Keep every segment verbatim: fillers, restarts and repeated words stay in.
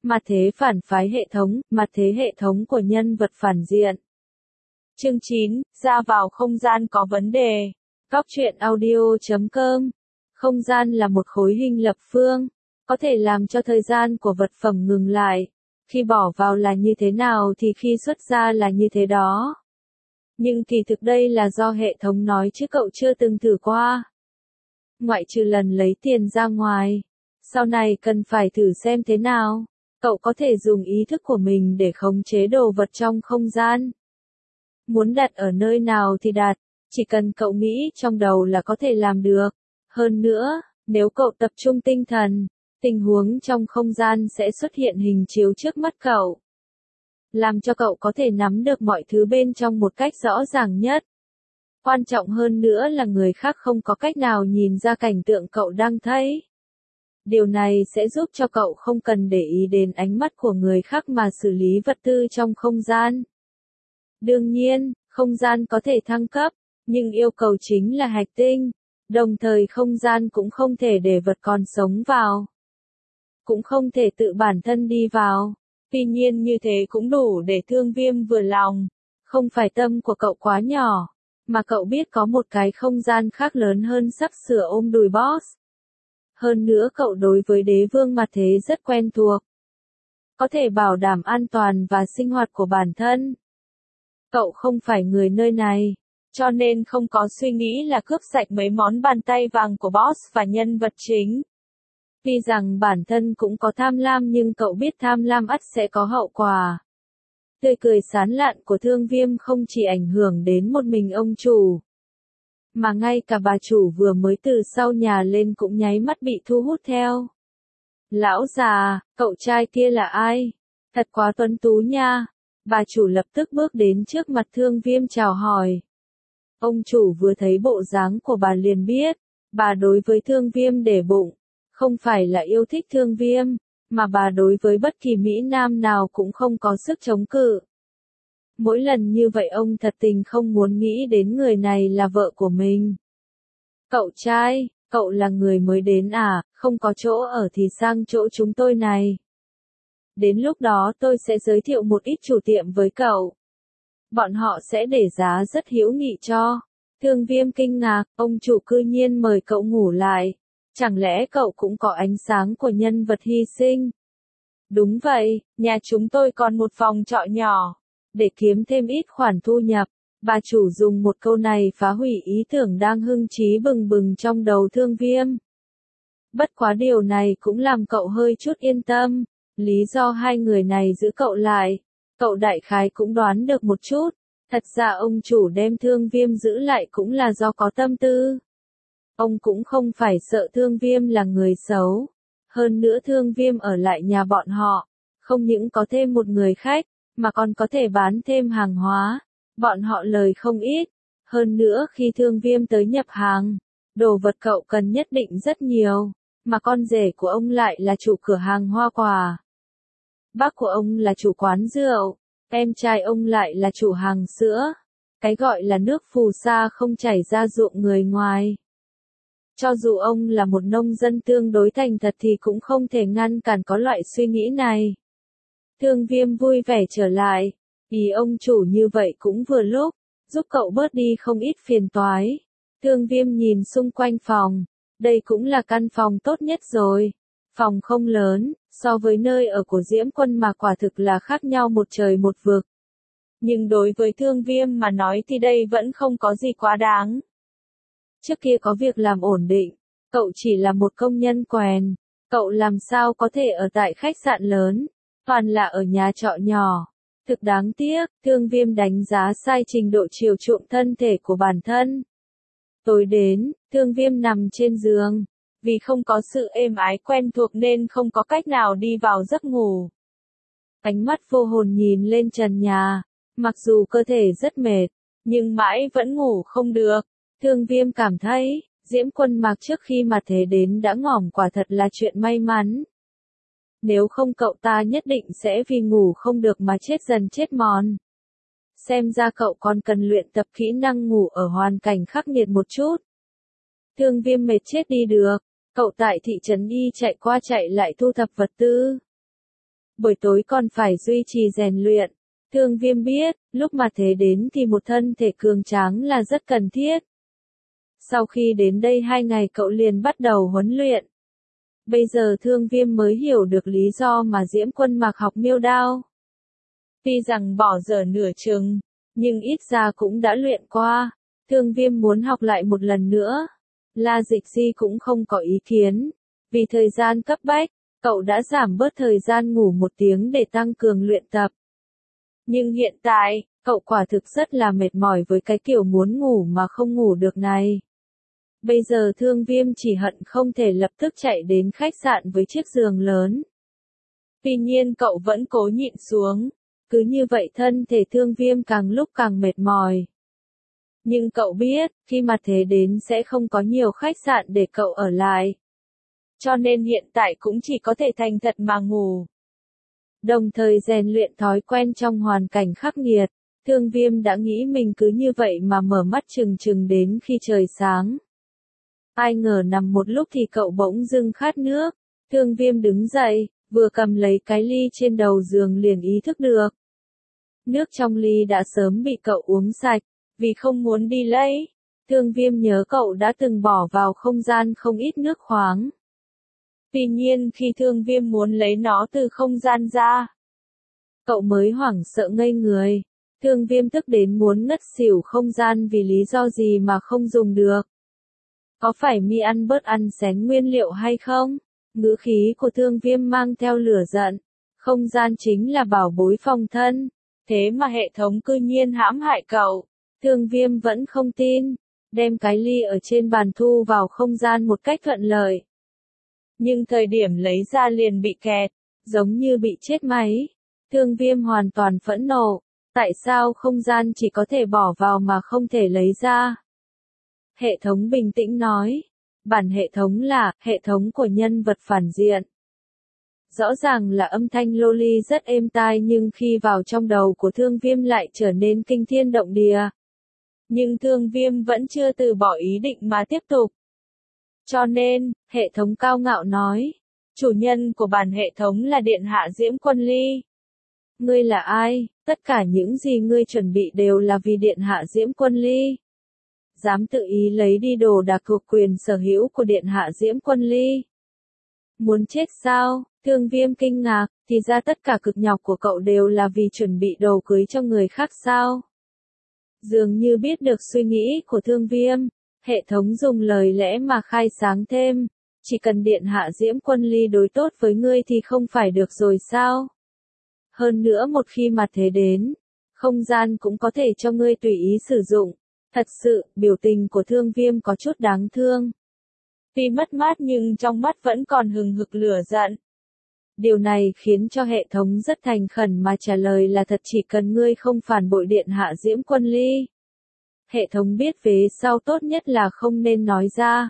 Mặt thế phản phái hệ thống, mặt thế hệ thống của nhân vật phản diện. Chương chín, ra vào không gian có vấn đề. Góc truyện audio chấm com. Không gian là một khối hình lập phương, có thể làm cho thời gian của vật phẩm ngừng lại. Khi bỏ vào là như thế nào thì khi xuất ra là như thế đó. Nhưng kỳ thực đây là do hệ thống nói chứ cậu chưa từng thử qua. Ngoại trừ lần lấy tiền ra ngoài. Sau này cần phải thử xem thế nào. Cậu có thể dùng ý thức của mình để khống chế đồ vật trong không gian. Muốn đặt ở nơi nào thì đặt, chỉ cần cậu nghĩ trong đầu là có thể làm được. Hơn nữa, nếu cậu tập trung tinh thần, tình huống trong không gian sẽ xuất hiện hình chiếu trước mắt cậu. Làm cho cậu có thể nắm được mọi thứ bên trong một cách rõ ràng nhất. Quan trọng hơn nữa là người khác không có cách nào nhìn ra cảnh tượng cậu đang thấy. Điều này sẽ giúp cho cậu không cần để ý đến ánh mắt của người khác mà xử lý vật tư trong không gian. Đương nhiên, không gian có thể thăng cấp, nhưng yêu cầu chính là hạch tinh. Đồng thời không gian cũng không thể để vật còn sống vào. Cũng không thể tự bản thân đi vào. Tuy nhiên như thế cũng đủ để Thương Viêm vừa lòng. Không phải tâm của cậu quá nhỏ, mà cậu biết có một cái không gian khác lớn hơn sắp sửa ôm đùi boss. Hơn nữa cậu đối với đế vương mặt thế rất quen thuộc. Có thể bảo đảm an toàn và sinh hoạt của bản thân. Cậu không phải người nơi này, cho nên không có suy nghĩ là cướp sạch mấy món bàn tay vàng của boss và nhân vật chính. Tuy rằng bản thân cũng có tham lam nhưng cậu biết tham lam ắt sẽ có hậu quả. Tươi cười sán lạn của Thương Viêm không chỉ ảnh hưởng đến một mình ông chủ, mà ngay cả bà chủ vừa mới từ sau nhà lên cũng nháy mắt bị thu hút theo. Lão già, cậu trai kia là ai? Thật quá tuấn tú nha. Bà chủ lập tức bước đến trước mặt Thương Viêm chào hỏi. Ông chủ vừa thấy bộ dáng của bà liền biết, bà đối với Thương Viêm để bụng, không phải là yêu thích Thương Viêm, mà bà đối với bất kỳ Mỹ Nam nào cũng không có sức chống cự. Mỗi lần như vậy ông thật tình không muốn nghĩ đến người này là vợ của mình. Cậu trai, cậu là người mới đến à, không có chỗ ở thì sang chỗ chúng tôi này. Đến lúc đó tôi sẽ giới thiệu một ít chủ tiệm với cậu. Bọn họ sẽ để giá rất hữu nghị cho. Thương Viêm kinh ngạc, ông chủ cư nhiên mời cậu ngủ lại. Chẳng lẽ cậu cũng có ánh sáng của nhân vật hy sinh? Đúng vậy, nhà chúng tôi còn một phòng trọ nhỏ. Để kiếm thêm ít khoản thu nhập, bà chủ dùng một câu này phá hủy ý tưởng đang hưng trí bừng bừng trong đầu Thương Viêm. Bất quá điều này cũng làm cậu hơi chút yên tâm. Lý do hai người này giữ cậu lại, cậu đại khái cũng đoán được một chút. Thật ra ông chủ đem Thương Viêm giữ lại cũng là do có tâm tư. Ông cũng không phải sợ Thương Viêm là người xấu. Hơn nữa Thương Viêm ở lại nhà bọn họ, không những có thêm một người khách, mà còn có thể bán thêm hàng hóa. Bọn họ lời không ít. Hơn nữa khi Thương Viêm tới nhập hàng, đồ vật cậu cần nhất định rất nhiều. Mà con rể của ông lại là chủ cửa hàng hoa quả. Bác của ông là chủ quán rượu. Em trai ông lại là chủ hàng sữa. Cái gọi là nước phù sa không chảy ra ruộng người ngoài. Cho dù ông là một nông dân tương đối thành thật thì cũng không thể ngăn cản có loại suy nghĩ này. Thương Viêm vui vẻ trở lại. Ý ông chủ như vậy cũng vừa lúc, giúp cậu bớt đi không ít phiền toái. Thương Viêm nhìn xung quanh phòng. Đây cũng là căn phòng tốt nhất rồi. Phòng không lớn, so với nơi ở của Diễm Quân mà quả thực là khác nhau một trời một vực. Nhưng đối với Thương Viêm mà nói thì đây vẫn không có gì quá đáng. Trước kia có việc làm ổn định, cậu chỉ là một công nhân quèn. Cậu làm sao có thể ở tại khách sạn lớn, toàn là ở nhà trọ nhỏ. Thực đáng tiếc, Thương Viêm đánh giá sai trình độ chiều chuộng thân thể của bản thân. Tối đến, Thương Viêm nằm trên giường. Vì không có sự êm ái quen thuộc nên không có cách nào đi vào giấc ngủ. Ánh mắt vô hồn nhìn lên trần nhà. Mặc dù cơ thể rất mệt, nhưng mãi vẫn ngủ không được. Thương Viêm cảm thấy, Diễm Quân Mạc trước khi mà thế đến đã ngỏm quả thật là chuyện may mắn. Nếu không cậu ta nhất định sẽ vì ngủ không được mà chết dần chết mòn. Xem ra cậu còn cần luyện tập kỹ năng ngủ ở hoàn cảnh khắc nghiệt một chút. Thương Viêm mệt chết đi được. Cậu tại thị trấn Y chạy qua chạy lại thu thập vật tư. buổi tối còn phải duy trì rèn luyện. Thương Viêm biết, lúc mà thế đến thì một thân thể cường tráng là rất cần thiết. Sau khi đến đây hai ngày cậu liền bắt đầu huấn luyện. Bây giờ Thương Viêm mới hiểu được lý do mà Diễm Quân Mạc học miêu đao. Tuy rằng bỏ dở nửa chừng, nhưng ít ra cũng đã luyện qua. Thương Viêm muốn học lại một lần nữa. La Dịch Di cũng không có ý kiến. Vì thời gian cấp bách, cậu đã giảm bớt thời gian ngủ một tiếng để tăng cường luyện tập. Nhưng hiện tại, cậu quả thực rất là mệt mỏi với cái kiểu muốn ngủ mà không ngủ được này. Bây giờ Thương Viêm chỉ hận không thể lập tức chạy đến khách sạn với chiếc giường lớn. Tuy nhiên cậu vẫn cố nhịn xuống. Cứ như vậy thân thể Thương Viêm càng lúc càng mệt mỏi. Nhưng cậu biết, khi mà thế đến sẽ không có nhiều khách sạn để cậu ở lại. Cho nên hiện tại cũng chỉ có thể thành thật mà ngủ. Đồng thời rèn luyện thói quen trong hoàn cảnh khắc nghiệt, Thương Viêm đã nghĩ mình cứ như vậy mà mở mắt chừng chừng đến khi trời sáng. Ai ngờ nằm một lúc thì cậu bỗng dưng khát nước. Thương Viêm đứng dậy, vừa cầm lấy cái ly trên đầu giường liền ý thức được. Nước trong ly đã sớm bị cậu uống sạch, vì không muốn đi lấy. Thương Viêm nhớ cậu đã từng bỏ vào không gian không ít nước khoáng. Tuy nhiên khi Thương Viêm muốn lấy nó từ không gian ra, cậu mới hoảng sợ ngây người. Thương Viêm tức đến muốn ngất xỉu, không gian vì lý do gì mà không dùng được. Có phải mi ăn bớt ăn xén nguyên liệu hay không? Ngữ khí của Thương Viêm mang theo lửa giận. Không gian chính là bảo bối phòng thân. Thế mà hệ thống cư nhiên hãm hại cậu. Thương Viêm vẫn không tin. Đem cái ly ở trên bàn thu vào không gian một cách thuận lợi. Nhưng thời điểm lấy ra liền bị kẹt. Giống như bị chết máy. Thương Viêm hoàn toàn phẫn nộ. Tại sao không gian chỉ có thể bỏ vào mà không thể lấy ra? Hệ thống bình tĩnh nói. Bản hệ thống là hệ thống của nhân vật phản diện. Rõ ràng là âm thanh loli rất êm tai nhưng khi vào trong đầu của Thương Viêm lại trở nên kinh thiên động địa. Nhưng Thương Viêm vẫn chưa từ bỏ ý định mà tiếp tục. Cho nên, hệ thống cao ngạo nói, chủ nhân của bản hệ thống là Điện Hạ Diễm Quân Ly. Ngươi là ai? Tất cả những gì ngươi chuẩn bị đều là vì Điện Hạ Diễm Quân Ly. Dám tự ý lấy đi đồ đạc thuộc quyền sở hữu của Điện Hạ Diễm Quân Ly. Muốn chết sao? Thương Viêm kinh ngạc, thì ra tất cả cực nhọc của cậu đều là vì chuẩn bị đồ cưới cho người khác sao? Dường như biết được suy nghĩ của Thương Viêm, hệ thống dùng lời lẽ mà khai sáng thêm, chỉ cần Điện Hạ Diễm Quân Ly đối tốt với ngươi thì không phải được rồi sao? Hơn nữa một khi mà thế đến, không gian cũng có thể cho ngươi tùy ý sử dụng. Thật sự, biểu tình của Thương Viêm có chút đáng thương. Tuy mất mát nhưng trong mắt vẫn còn hừng hực lửa giận. Điều này khiến cho hệ thống rất thành khẩn mà trả lời là thật, chỉ cần ngươi không phản bội Điện Hạ Diễm Quân Ly. Hệ thống biết về sau tốt nhất là không nên nói ra.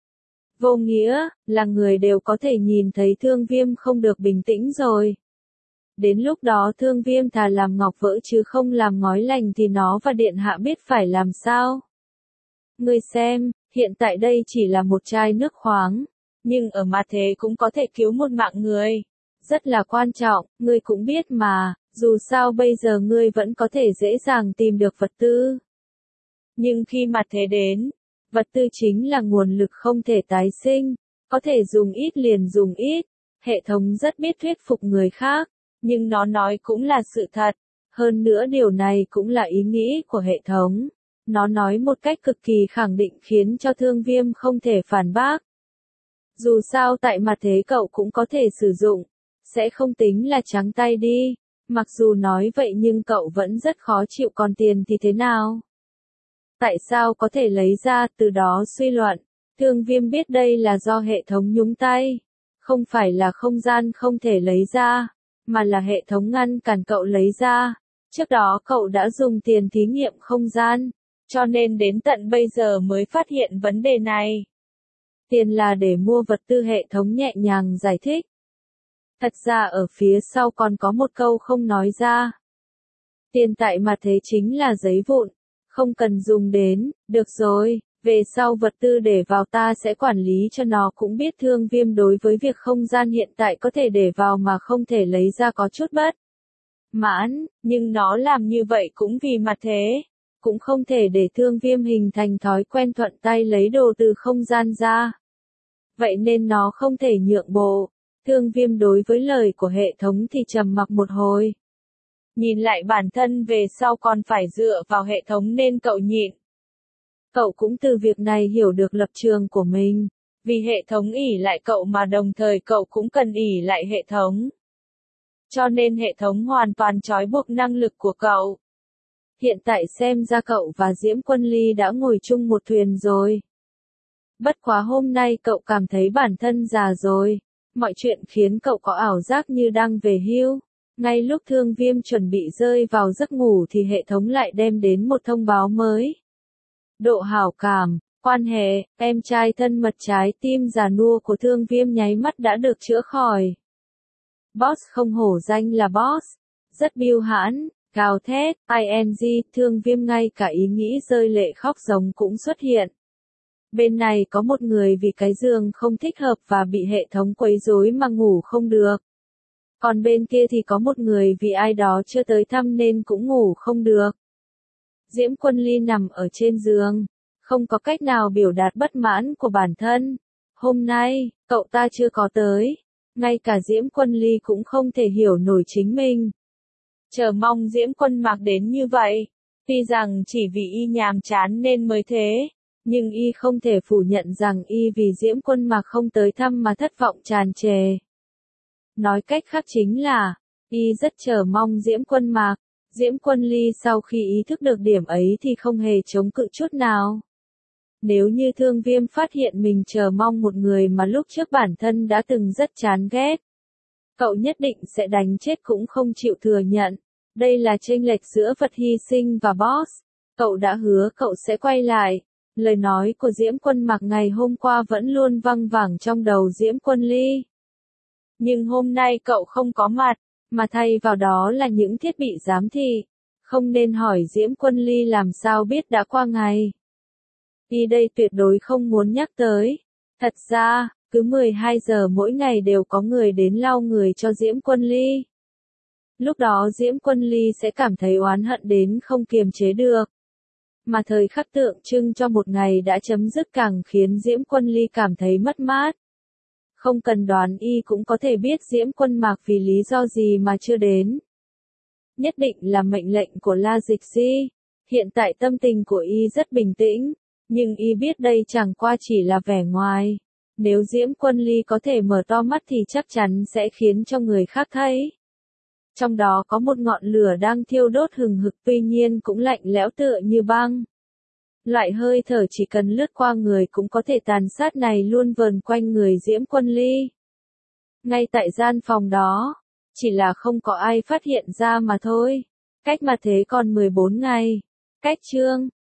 Vô nghĩa, là người đều có thể nhìn thấy Thương Viêm không được bình tĩnh rồi. Đến lúc đó Thương Viêm thà làm ngọc vỡ chứ không làm ngói lành thì nó và Điện Hạ biết phải làm sao. Ngươi xem, hiện tại đây chỉ là một chai nước khoáng, nhưng ở mặt thế cũng có thể cứu một mạng người. Rất là quan trọng, ngươi cũng biết mà, dù sao bây giờ ngươi vẫn có thể dễ dàng tìm được vật tư. Nhưng khi mặt thế đến, vật tư chính là nguồn lực không thể tái sinh, có thể dùng ít liền dùng ít. Hệ thống rất biết thuyết phục người khác, nhưng nó nói cũng là sự thật. Hơn nữa điều này cũng là ý nghĩ của hệ thống. Nó nói một cách cực kỳ khẳng định khiến cho Thương Viêm không thể phản bác. Dù sao tại mặt thế cậu cũng có thể sử dụng, sẽ không tính là trắng tay đi. Mặc dù nói vậy nhưng cậu vẫn rất khó chịu, còn tiền thì thế nào? Tại sao có thể lấy ra, từ đó suy luận. Thương Viêm biết đây là do hệ thống nhúng tay. Không phải là không gian không thể lấy ra, mà là hệ thống ngăn cản cậu lấy ra. Trước đó cậu đã dùng tiền thí nghiệm không gian, cho nên đến tận bây giờ mới phát hiện vấn đề này. Tiền là để mua vật tư, hệ thống nhẹ nhàng giải thích. Thật ra ở phía sau còn có một câu không nói ra. Tiền tại mặt thế chính là giấy vụn, không cần dùng đến, được rồi, Về sau vật tư để vào ta sẽ quản lý cho nó, cũng biết Thương Viêm đối với việc không gian hiện tại có thể để vào mà không thể lấy ra có chút bất mãn, nhưng nó làm như vậy cũng vì mặt thế. Cũng không thể để Thương Viêm hình thành thói quen thuận tay lấy đồ từ không gian ra. Vậy nên nó không thể nhượng bộ. Thương Viêm đối với lời của hệ thống thì trầm mặc một hồi. Nhìn lại bản thân về sau còn phải dựa vào hệ thống nên cậu nhịn. Cậu cũng từ việc này hiểu được lập trường của mình. Vì hệ thống ỷ lại cậu mà đồng thời cậu cũng cần ỷ lại hệ thống. Cho nên hệ thống hoàn toàn trói buộc năng lực của cậu. Hiện tại xem ra cậu và Diễm Quân Ly đã ngồi chung một thuyền rồi. Bất quá hôm nay cậu cảm thấy bản thân già rồi. Mọi chuyện khiến cậu có ảo giác như đang về hưu. Ngay lúc Thương Viêm chuẩn bị rơi vào giấc ngủ thì hệ thống lại đem đến một thông báo mới. Độ hảo cảm, quan hệ, em trai thân mật. Trái tim già nua của Thương Viêm nháy mắt đã được chữa khỏi. Boss không hổ danh là boss. Rất biêu hãn, gào thét, ing, Thương Viêm ngay cả ý nghĩ rơi lệ khóc giống cũng xuất hiện. Bên này có một người vì cái giường không thích hợp và bị hệ thống quấy rối mà ngủ không được. Còn bên kia thì có một người vì ai đó chưa tới thăm nên cũng ngủ không được. Diễm Quân Ly nằm ở trên giường, không có cách nào biểu đạt bất mãn của bản thân. Hôm nay, cậu ta chưa có tới. Ngay cả Diễm Quân Ly cũng không thể hiểu nổi chính mình. Chờ mong Diễm Quân Mạc đến như vậy. Tuy rằng chỉ vì y nhàm chán nên mới thế. Nhưng y không thể phủ nhận rằng y vì Diễm Quân Mạc không tới thăm mà thất vọng tràn trề. Nói cách khác chính là, y rất chờ mong Diễm Quân Mạc. Diễm Quân Ly sau khi ý thức được điểm ấy thì không hề chống cự chút nào. Nếu như Thương Viêm phát hiện mình chờ mong một người mà lúc trước bản thân đã từng rất chán ghét, cậu nhất định sẽ đánh chết cũng không chịu thừa nhận. Đây là chênh lệch giữa vật hy sinh và boss. Cậu đã hứa cậu sẽ quay lại. Lời nói của Diễm Quân Mạc ngày hôm qua vẫn luôn văng vẳng trong đầu Diễm Quân Ly. Nhưng hôm nay cậu không có mặt, mà thay vào đó là những thiết bị giám thị. Không nên hỏi Diễm Quân Ly làm sao biết đã qua ngày. Y đây tuyệt đối không muốn nhắc tới. Thật ra, cứ mười hai giờ mỗi ngày đều có người đến lau người cho Diễm Quân Ly. Lúc đó Diễm Quân Ly sẽ cảm thấy oán hận đến không kiềm chế được. Mà thời khắc tượng trưng cho một ngày đã chấm dứt càng khiến Diễm Quân Ly cảm thấy mất mát. Không cần đoán y cũng có thể biết Diễm Quân Mạc vì lý do gì mà chưa đến. Nhất định là mệnh lệnh của La Dịch Di. Hiện tại tâm tình của y rất bình tĩnh, nhưng y biết đây chẳng qua chỉ là vẻ ngoài. Nếu Diễm Quân Ly có thể mở to mắt thì chắc chắn sẽ khiến cho người khác thấy. Trong đó có một ngọn lửa đang thiêu đốt hừng hực tuy nhiên cũng lạnh lẽo tựa như băng. Loại hơi thở chỉ cần lướt qua người cũng có thể tàn sát này luôn vờn quanh người Diễm Quân Ly. Ngay tại gian phòng đó, chỉ là không có ai phát hiện ra mà thôi. Cách mặt thế còn mười bốn ngày. Cách chương